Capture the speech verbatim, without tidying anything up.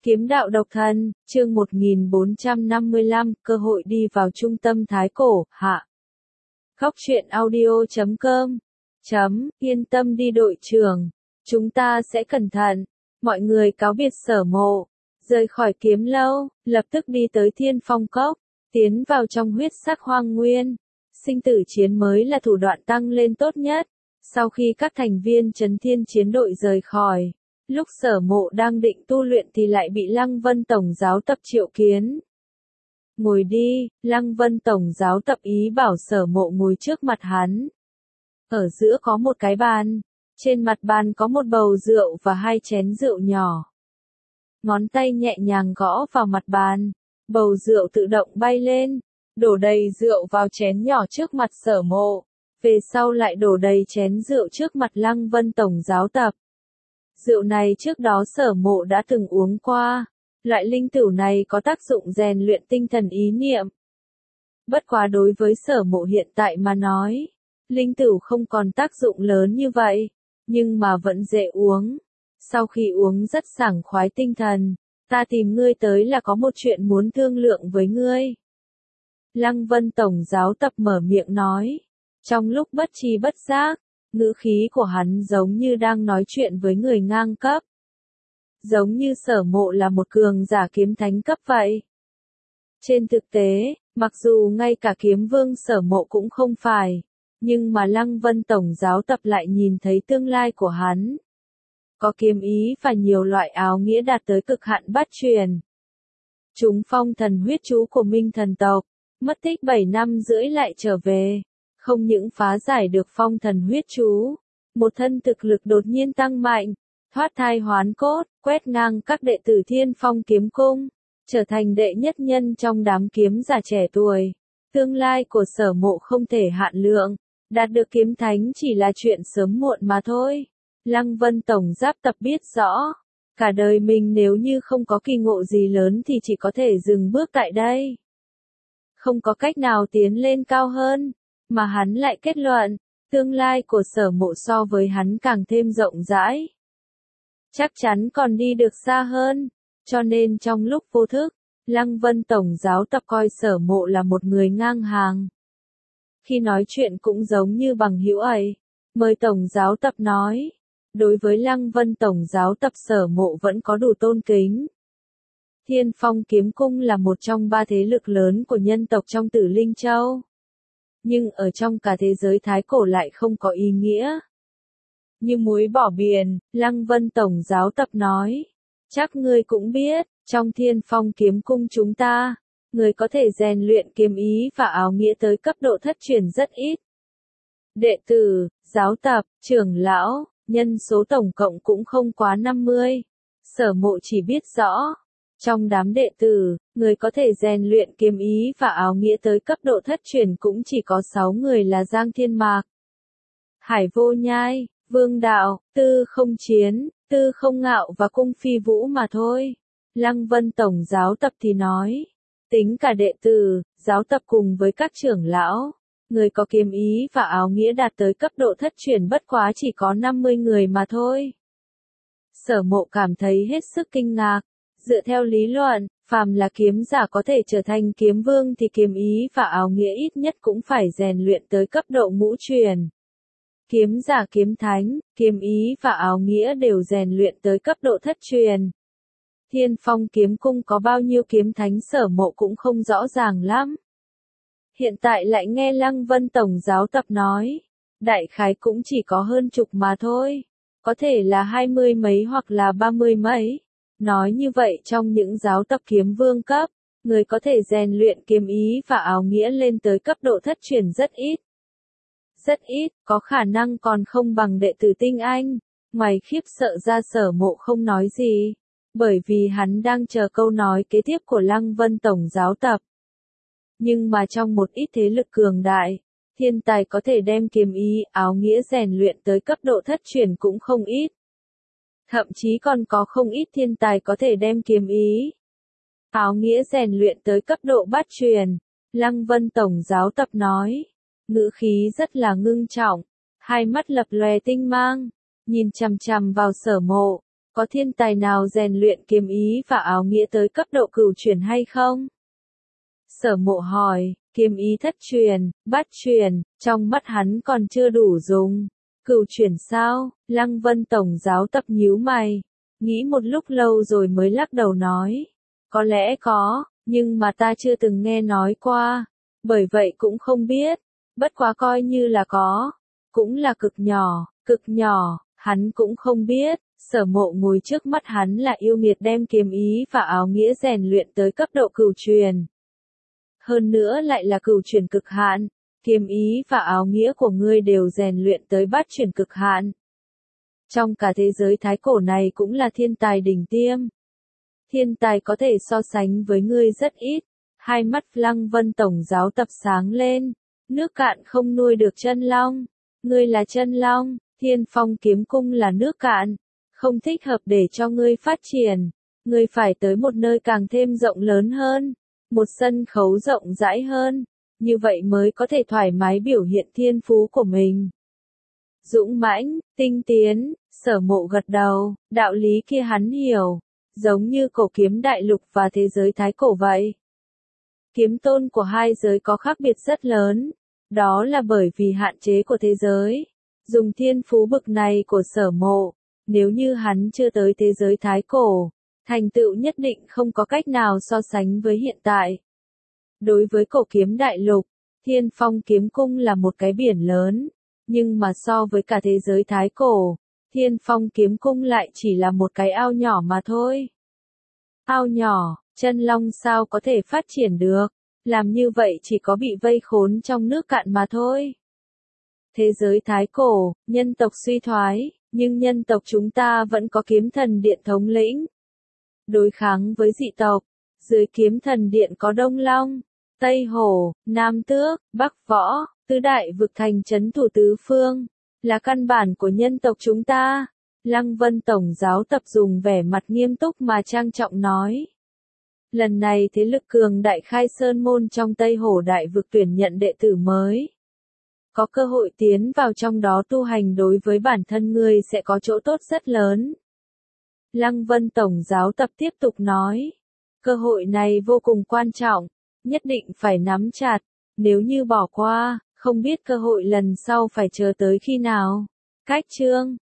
Kiếm đạo độc thân, chương một nghìn bốn trăm năm mươi lăm, cơ hội đi vào trung tâm Thái Cổ, hạ. Khóc chuyện audio chấm com. Chấm, yên tâm đi đội trưởng. Chúng ta sẽ cẩn thận. Mọi người cáo biệt Sở Mộ. Rời khỏi kiếm lâu, lập tức đi tới Thiên Phong Cốc. Tiến vào trong huyết sắc hoang nguyên. Sinh tử chiến mới là thủ đoạn tăng lên tốt nhất. Sau khi các thành viên Trấn Thiên chiến đội rời khỏi. Lúc Sở Mộ đang định tu luyện thì lại bị Lăng Vân Tổng giáo tập triệu kiến. Ngồi đi, Lăng Vân Tổng giáo tập ý bảo Sở Mộ ngồi trước mặt hắn. Ở giữa có một cái bàn. Trên mặt bàn có một bầu rượu và hai chén rượu nhỏ. Ngón tay nhẹ nhàng gõ vào mặt bàn. Bầu rượu tự động bay lên. Đổ đầy rượu vào chén nhỏ trước mặt Sở Mộ. Về sau lại đổ đầy chén rượu trước mặt Lăng Vân Tổng giáo tập. Rượu này trước đó Sở Mộ đã từng uống qua. Loại linh tửu này có tác dụng rèn luyện tinh thần ý niệm. Bất quá đối với Sở Mộ hiện tại mà nói, linh tửu không còn tác dụng lớn như vậy, nhưng mà vẫn dễ uống. Sau khi uống rất sảng khoái tinh thần, ta tìm ngươi tới là có một chuyện muốn thương lượng với ngươi. Lăng Vân Tổng giáo tập mở miệng nói, trong lúc bất tri bất giác, ngữ khí của hắn giống như đang nói chuyện với người ngang cấp. Giống như Sở Mộ là một cường giả kiếm thánh cấp vậy. Trên thực tế, mặc dù ngay cả kiếm vương Sở Mộ cũng không phải, nhưng mà Lăng Vân Tổng giáo tập lại nhìn thấy tương lai của hắn. Có kiếm ý và nhiều loại áo nghĩa đạt tới cực hạn bát truyền. Chúng phong thần huyết chú của Minh thần tộc, mất tích bảy năm rưỡi lại trở về. Không những phá giải được phong thần huyết chú, một thân thực lực đột nhiên tăng mạnh, thoát thai hoán cốt, quét ngang các đệ tử Thiên Phong kiếm cung, trở thành đệ nhất nhân trong đám kiếm giả trẻ tuổi. Tương lai của Sở Mộ không thể hạn lượng, đạt được kiếm thánh chỉ là chuyện sớm muộn mà thôi. Lăng Vân Tổng giáp tập biết rõ, cả đời mình nếu như không có kỳ ngộ gì lớn thì chỉ có thể dừng bước tại đây. Không có cách nào tiến lên cao hơn. Mà hắn lại kết luận, tương lai của Sở Mộ so với hắn càng thêm rộng rãi. Chắc chắn còn đi được xa hơn, cho nên trong lúc vô thức, Lăng Vân Tổng giáo tập coi Sở Mộ là một người ngang hàng. Khi nói chuyện cũng giống như bằng hữu ấy, mời Tổng giáo tập nói, đối với Lăng Vân Tổng giáo tập Sở Mộ vẫn có đủ tôn kính. Thiên Phong kiếm cung là một trong ba thế lực lớn của nhân tộc trong Tử Linh Châu. Nhưng ở trong cả thế giới Thái Cổ lại không có ý nghĩa. Như muối bỏ biển, Lăng Vân Tổng giáo tập nói. Chắc ngươi cũng biết, trong Thiên Phong kiếm cung chúng ta, người có thể rèn luyện kiếm ý và áo nghĩa tới cấp độ thất truyền rất ít. Đệ tử, giáo tập, trưởng lão, nhân số tổng cộng cũng không quá năm mươi. Sở Mộ chỉ biết rõ. Trong đám đệ tử, người có thể rèn luyện kiếm ý và áo nghĩa tới cấp độ thất truyền cũng chỉ có sáu người là Giang Thiên Mạc, Hải Vô Nhai, Vương Đạo, Tư Không Chiến, Tư Không Ngạo và Cung Phi Vũ mà thôi. Lăng Vân Tổng giáo tập thì nói, tính cả đệ tử, giáo tập cùng với các trưởng lão, người có kiếm ý và áo nghĩa đạt tới cấp độ thất truyền bất quá chỉ có năm mươi người mà thôi. Sở Mộ cảm thấy hết sức kinh ngạc. Dựa theo lý luận, phàm là kiếm giả có thể trở thành kiếm vương thì kiếm ý và áo nghĩa ít nhất cũng phải rèn luyện tới cấp độ ngũ truyền. Kiếm giả kiếm thánh, kiếm ý và áo nghĩa đều rèn luyện tới cấp độ thất truyền. Thiên Phong kiếm cung có bao nhiêu kiếm thánh Sở Mộ cũng không rõ ràng lắm. Hiện tại lại nghe Lăng Vân Tổng giáo tập nói, đại khái cũng chỉ có hơn chục mà thôi. Có thể là hai mươi mấy hoặc là ba mươi mấy. Nói như vậy trong những giáo tập kiếm vương cấp, người có thể rèn luyện kiếm ý và áo nghĩa lên tới cấp độ thất truyền rất ít. Rất ít, có khả năng còn không bằng đệ tử tinh anh. Ngoài khiếp sợ ra Sở Mộ không nói gì, bởi vì hắn đang chờ câu nói kế tiếp của Lăng Vân Tổng giáo tập. Nhưng mà trong một ít thế lực cường đại, thiên tài có thể đem kiếm ý, áo nghĩa rèn luyện tới cấp độ thất truyền cũng không ít. Thậm chí còn có không ít thiên tài có thể đem kiếm ý, áo nghĩa rèn luyện tới cấp độ bát truyền. Lăng Vân Tổng giáo tập nói, ngữ khí rất là ngưng trọng, hai mắt lập lòe tinh mang, nhìn chằm chằm vào Sở Mộ. Có thiên tài nào rèn luyện kiếm ý và áo nghĩa tới cấp độ cửu chuyển hay không? Sở Mộ hỏi, kiếm ý thất truyền, bát truyền, trong mắt hắn còn chưa đủ dùng. Cửu chuyển sao? Lăng Vân tổng giáo tập nhíu mày, nghĩ một lúc lâu rồi mới lắc đầu nói. Có lẽ có, nhưng mà ta chưa từng nghe nói qua, bởi vậy cũng không biết, bất quá coi như là có, cũng là cực nhỏ, cực nhỏ, hắn cũng không biết. Sở Mộ ngồi trước mắt hắn là yêu nghiệt đem kiếm ý và áo nghĩa rèn luyện tới cấp độ cửu truyền. Hơn nữa lại là cửu truyền cực hạn, kiếm ý và áo nghĩa của ngươi đều rèn luyện tới bát truyền cực hạn. Trong cả thế giới thái cổ này cũng là thiên tài đỉnh tiêm. Thiên tài có thể so sánh với ngươi rất ít. Hai mắt Lăng Vân tổng giáo tập sáng lên. Nước cạn không nuôi được chân long. Ngươi là chân long, Thiên Phong kiếm cung là nước cạn. Không thích hợp để cho ngươi phát triển. Ngươi phải tới một nơi càng thêm rộng lớn hơn. Một sân khấu rộng rãi hơn. Như vậy mới có thể thoải mái biểu hiện thiên phú của mình. Dũng mãnh, tinh tiến, Sở Mộ gật đầu, đạo lý kia hắn hiểu, giống như cổ kiếm đại lục và thế giới thái cổ vậy. Kiếm tôn của hai giới có khác biệt rất lớn, đó là bởi vì hạn chế của thế giới. Dùng thiên phú bực này của Sở Mộ, nếu như hắn chưa tới thế giới thái cổ, thành tựu nhất định không có cách nào so sánh với hiện tại. Đối với cổ kiếm đại lục, Thiên Phong kiếm cung là một cái biển lớn, nhưng mà so với cả thế giới thái cổ, Thiên Phong kiếm cung lại chỉ là một cái ao nhỏ mà thôi. Ao nhỏ, chân long sao có thể phát triển được, làm như vậy chỉ có bị vây khốn trong nước cạn mà thôi. Thế giới thái cổ, nhân tộc suy thoái, nhưng nhân tộc chúng ta vẫn có kiếm thần điện thống lĩnh. Đối kháng với dị tộc, dưới kiếm thần điện có Đông Long, Tây Hổ, Nam Tước, Bắc Võ, tứ đại vực thành trấn thủ tứ phương, là căn bản của nhân tộc chúng ta. Lăng Vân tổng giáo tập dùng vẻ mặt nghiêm túc mà trang trọng nói. Lần này thế lực cường đại khai sơn môn trong Tây Hổ đại vực tuyển nhận đệ tử mới. Có cơ hội tiến vào trong đó tu hành đối với bản thân ngươi sẽ có chỗ tốt rất lớn. Lăng Vân tổng giáo tập tiếp tục nói. Cơ hội này vô cùng quan trọng, nhất định phải nắm chặt, nếu như bỏ qua, không biết cơ hội lần sau phải chờ tới khi nào. Cách chương